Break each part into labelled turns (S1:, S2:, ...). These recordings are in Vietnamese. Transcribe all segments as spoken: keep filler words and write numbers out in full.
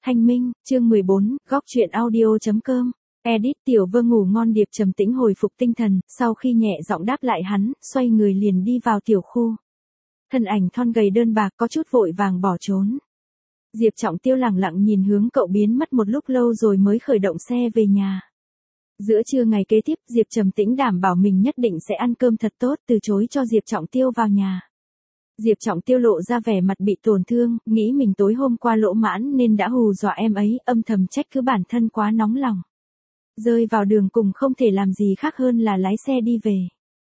S1: Thanh Minh, chương mười bốn, góc truyện audio.com. Edit Tiểu Vơ ngủ ngon. Điệp trầm tĩnh hồi phục tinh thần, sau khi nhẹ giọng đáp lại hắn, xoay người liền đi vào tiểu khu. Thân ảnh thon gầy đơn bạc có chút vội vàng bỏ trốn. Diệp Trọng Tiêu lẳng lặng nhìn hướng cậu biến mất một lúc lâu rồi mới khởi động xe về nhà. Giữa trưa ngày kế tiếp, Diệp Trầm Tĩnh đảm bảo mình nhất định sẽ ăn cơm thật tốt, từ chối cho Diệp Trọng Tiêu vào nhà. Diệp Trọng Tiêu lộ ra vẻ mặt bị tổn thương, nghĩ mình tối hôm qua lỗ mãn nên đã hù dọa em ấy, âm thầm trách cứ bản thân quá nóng lòng. Rơi vào đường cùng không thể làm gì khác hơn là lái xe đi về.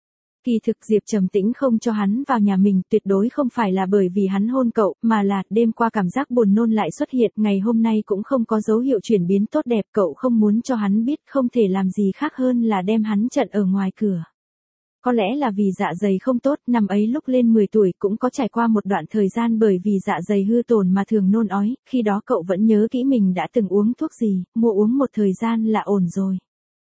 S1: Kỳ thực Diệp Trầm Tĩnh không cho hắn vào nhà mình tuyệt đối không phải là bởi vì hắn hôn cậu, mà là đêm qua cảm giác buồn nôn lại xuất hiện, ngày hôm nay cũng không có dấu hiệu chuyển biến tốt đẹp, cậu không muốn cho hắn biết, không thể làm gì khác hơn là đem hắn chặn ở ngoài cửa. Có lẽ là vì dạ dày không tốt, năm ấy lúc lên mười tuổi cũng có trải qua một đoạn thời gian bởi vì dạ dày hư tổn mà thường nôn ói, khi đó cậu vẫn nhớ kỹ mình đã từng uống thuốc gì, mua uống một thời gian là ổn rồi.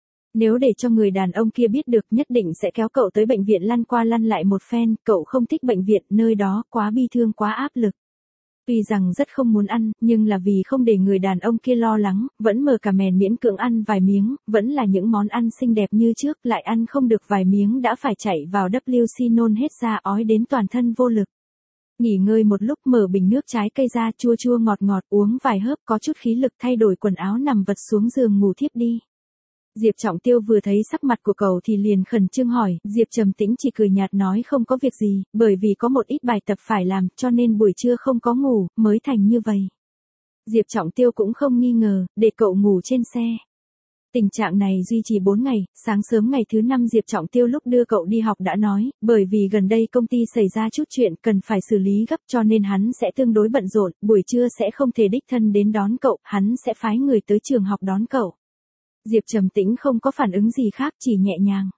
S1: Nếu để cho người đàn ông kia biết được nhất định sẽ kéo cậu tới bệnh viện lăn qua lăn lại một phen, cậu không thích bệnh viện, nơi đó quá bi thương quá áp lực. Tuy rằng rất không muốn ăn, nhưng là vì không để người đàn ông kia lo lắng, vẫn mờ cả mèn miễn cưỡng ăn vài miếng, vẫn là những món ăn xinh đẹp như trước, lại ăn không được vài miếng đã phải chạy vào vê kép xê nôn hết ra ói đến toàn thân vô lực. Nghỉ ngơi một lúc mở bình nước trái cây ra chua chua ngọt ngọt uống vài hớp có chút khí lực thay đổi quần áo nằm vật xuống giường ngủ thiếp đi. Diệp Trọng Tiêu vừa thấy sắc mặt của cậu thì liền khẩn trương hỏi, Diệp Trầm Tĩnh chỉ cười nhạt nói không có việc gì, bởi vì có một ít bài tập phải làm cho nên buổi trưa không có ngủ, mới thành như vậy. Diệp Trọng Tiêu cũng không nghi ngờ, để cậu ngủ trên xe. Tình trạng này duy trì bốn ngày, sáng sớm ngày thứ năm Diệp Trọng Tiêu lúc đưa cậu đi học đã nói, bởi vì gần đây công ty xảy ra chút chuyện cần phải xử lý gấp cho nên hắn sẽ tương đối bận rộn, buổi trưa sẽ không thể đích thân đến đón cậu, hắn sẽ phái người tới trường học đón cậu. Diệp Trầm Tĩnh không có phản ứng gì khác, chỉ nhẹ nhàng.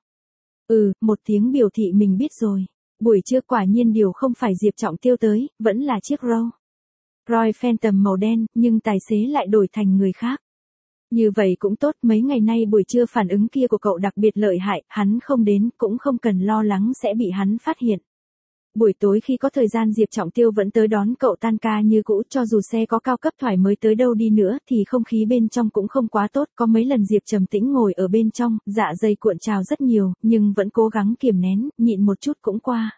S1: Ừ, một tiếng biểu thị mình biết rồi. Buổi trưa quả nhiên điều không phải Diệp Trọng Tiêu tới, vẫn là chiếc Rolls Royce Phantom màu đen, nhưng tài xế lại đổi thành người khác. Như vậy cũng tốt, mấy ngày nay buổi trưa phản ứng kia của cậu đặc biệt lợi hại, hắn không đến, cũng không cần lo lắng sẽ bị hắn phát hiện. Buổi tối khi có thời gian Diệp Trọng Tiêu vẫn tới đón cậu tan ca như cũ, cho dù xe có cao cấp thoải mới tới đâu đi nữa thì không khí bên trong cũng không quá tốt, có mấy lần Diệp Trầm Tĩnh ngồi ở bên trong, dạ dày cuộn trào rất nhiều, nhưng vẫn cố gắng kiềm nén, nhịn một chút cũng qua.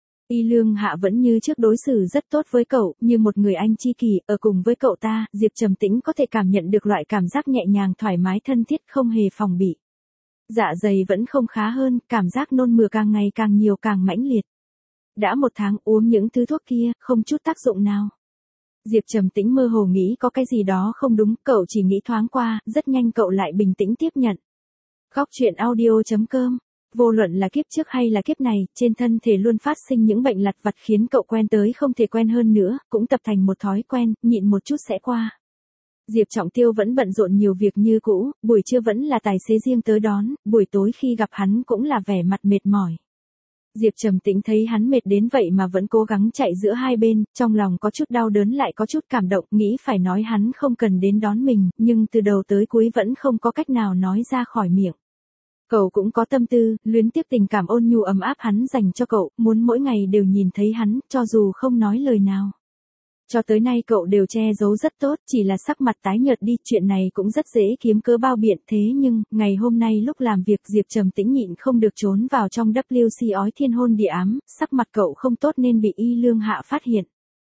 S1: Y Lương Hạ vẫn như trước đối xử rất tốt với cậu, như một người anh tri kỷ, ở cùng với cậu ta, Diệp Trầm Tĩnh có thể cảm nhận được loại cảm giác nhẹ nhàng thoải mái thân thiết không hề phòng bị. Dạ dày vẫn không khá hơn, cảm giác nôn mửa càng ngày càng nhiều càng mãnh liệt. Đã một tháng uống những thứ thuốc kia, không chút tác dụng nào. Diệp Trầm Tĩnh mơ hồ nghĩ có cái gì đó không đúng, cậu chỉ nghĩ thoáng qua, rất nhanh cậu lại bình tĩnh tiếp nhận. Góc truyện audio.com. Vô luận là kiếp trước hay là kiếp này, trên thân thể luôn phát sinh những bệnh lặt vặt khiến cậu quen tới không thể quen hơn nữa, cũng tập thành một thói quen, nhịn một chút sẽ qua. Diệp Trọng Tiêu vẫn bận rộn nhiều việc như cũ, buổi trưa vẫn là tài xế riêng tới đón, buổi tối khi gặp hắn cũng là vẻ mặt mệt mỏi. Diệp Trầm Tĩnh thấy hắn mệt đến vậy mà vẫn cố gắng chạy giữa hai bên, trong lòng có chút đau đớn lại có chút cảm động, nghĩ phải nói hắn không cần đến đón mình, nhưng từ đầu tới cuối vẫn không có cách nào nói ra khỏi miệng. Cậu cũng có tâm tư, luyến tiếc tình cảm ôn nhu ấm áp hắn dành cho cậu, muốn mỗi ngày đều nhìn thấy hắn, cho dù không nói lời nào. Cho tới nay cậu đều che giấu rất tốt, chỉ là sắc mặt tái nhợt đi, chuyện này cũng rất dễ kiếm cớ bao biện, thế nhưng, ngày hôm nay lúc làm việc Diệp Trầm Tĩnh nhịn không được trốn vào trong vê kép xê ói thiên hôn địa ám, sắc mặt cậu không tốt nên bị Y Lương Hạ phát hiện.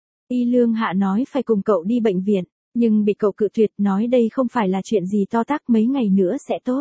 S1: Y Lương Hạ nói phải cùng cậu đi bệnh viện, nhưng bị cậu cự tuyệt, nói đây không phải là chuyện gì to tát, mấy ngày nữa sẽ tốt.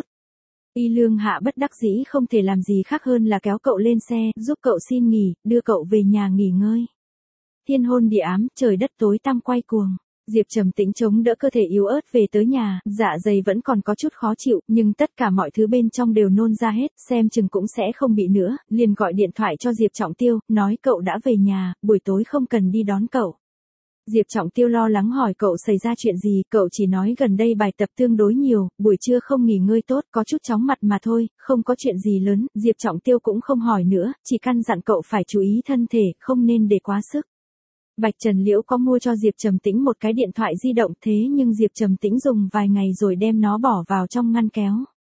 S1: Y Lương Hạ bất đắc dĩ không thể làm gì khác hơn là kéo cậu lên xe, giúp cậu xin nghỉ, đưa cậu về nhà nghỉ ngơi. Thiên hôn địa ám, trời đất tối tăm quay cuồng. Diệp Trầm Tĩnh chống đỡ cơ thể yếu ớt về tới nhà, dạ dày vẫn còn có chút khó chịu, nhưng tất cả mọi thứ bên trong đều nôn ra hết, xem chừng cũng sẽ không bị nữa, liền gọi điện thoại cho Diệp Trọng Tiêu, nói cậu đã về nhà, buổi tối không cần đi đón cậu. Diệp Trọng Tiêu lo lắng hỏi cậu xảy ra chuyện gì, cậu chỉ nói gần đây bài tập tương đối nhiều, buổi trưa không nghỉ ngơi tốt, có chút chóng mặt mà thôi, không có chuyện gì lớn, Diệp Trọng Tiêu cũng không hỏi nữa, chỉ căn dặn cậu phải chú ý thân thể, không nên để quá sức. Bạch Trần Liễu có mua cho Diệp Trầm Tĩnh một cái điện thoại di động, thế nhưng Diệp Trầm Tĩnh dùng vài ngày rồi đem nó bỏ vào trong ngăn kéo.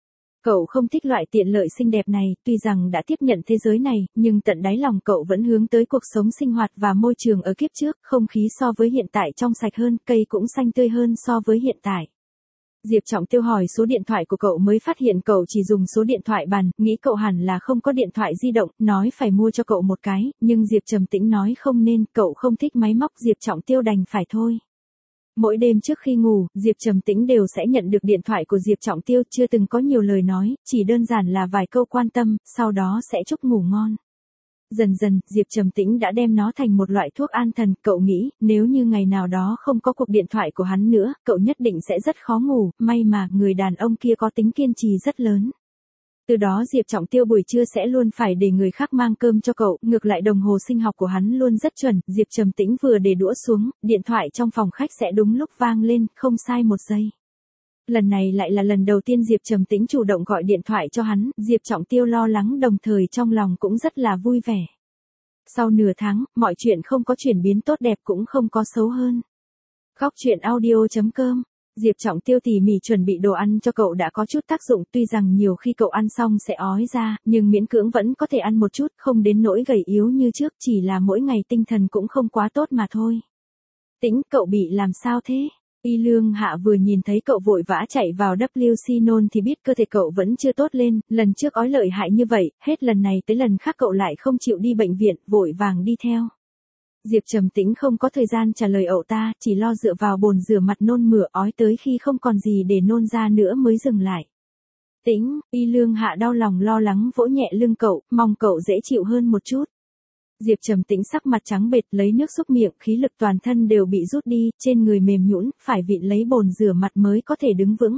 S1: Cậu không thích loại tiện lợi xinh đẹp này, tuy rằng đã tiếp nhận thế giới này, nhưng tận đáy lòng cậu vẫn hướng tới cuộc sống sinh hoạt và môi trường ở kiếp trước, không khí so với hiện tại trong sạch hơn, cây cũng xanh tươi hơn so với hiện tại. Diệp Trọng Tiêu hỏi số điện thoại của cậu mới phát hiện cậu chỉ dùng số điện thoại bàn, nghĩ cậu hẳn là không có điện thoại di động, nói phải mua cho cậu một cái, nhưng Diệp Trầm Tĩnh nói không nên, cậu không thích máy móc, Diệp Trọng Tiêu đành phải thôi. Mỗi đêm trước khi ngủ, Diệp Trầm Tĩnh đều sẽ nhận được điện thoại của Diệp Trọng Tiêu, chưa từng có nhiều lời nói, chỉ đơn giản là vài câu quan tâm, sau đó sẽ chúc ngủ ngon. Dần dần, Diệp Trầm Tĩnh đã đem nó thành một loại thuốc an thần, cậu nghĩ, nếu như ngày nào đó không có cuộc điện thoại của hắn nữa, cậu nhất định sẽ rất khó ngủ, may mà người đàn ông kia có tính kiên trì rất lớn. Từ đó Diệp Trọng Tiêu buổi trưa sẽ luôn phải để người khác mang cơm cho cậu, ngược lại đồng hồ sinh học của hắn luôn rất chuẩn, Diệp Trầm Tĩnh vừa để đũa xuống, điện thoại trong phòng khách sẽ đúng lúc vang lên, không sai một giây. Lần này lại là lần đầu tiên Diệp Trầm Tĩnh chủ động gọi điện thoại cho hắn, Diệp Trọng Tiêu lo lắng đồng thời trong lòng cũng rất là vui vẻ. Sau nửa tháng, mọi chuyện không có chuyển biến tốt đẹp cũng không có xấu hơn. Góc truyện audio chấm com Diệp Trọng Tiêu tỉ mỉ chuẩn bị đồ ăn cho cậu đã có chút tác dụng, tuy rằng nhiều khi cậu ăn xong sẽ ói ra, nhưng miễn cưỡng vẫn có thể ăn một chút, không đến nỗi gầy yếu như trước, chỉ là mỗi ngày tinh thần cũng không quá tốt mà thôi. Tĩnh, cậu bị làm sao thế? Y Lương Hạ vừa nhìn thấy cậu vội vã chạy vào W C nôn thì biết cơ thể cậu vẫn chưa tốt lên, lần trước ói lợi hại như vậy, hết lần này tới lần khác cậu lại không chịu đi bệnh viện, vội vàng đi theo. Diệp Trầm Tĩnh không có thời gian trả lời ậu ta, chỉ lo dựa vào bồn rửa mặt nôn mửa ói tới khi không còn gì để nôn ra nữa mới dừng lại. Tĩnh, Y Lương Hạ đau lòng lo lắng vỗ nhẹ lưng cậu, mong cậu dễ chịu hơn một chút. Diệp Trầm Tĩnh sắc mặt trắng bệch lấy nước xúc miệng, khí lực toàn thân đều bị rút đi, trên người mềm nhũn, phải vịn lấy bồn rửa mặt mới có thể đứng vững.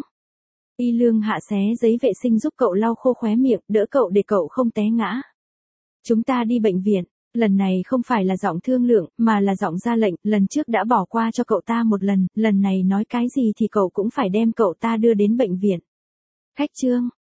S1: Y Lương Hạ xé giấy vệ sinh giúp cậu lau khô khóe miệng, đỡ cậu để cậu không té ngã. Chúng ta đi bệnh viện. Lần này không phải là giọng thương lượng, mà là giọng ra lệnh, lần trước đã bỏ qua cho cậu ta một lần, lần này nói cái gì thì cậu cũng phải đem cậu ta đưa đến bệnh viện. Khách trương,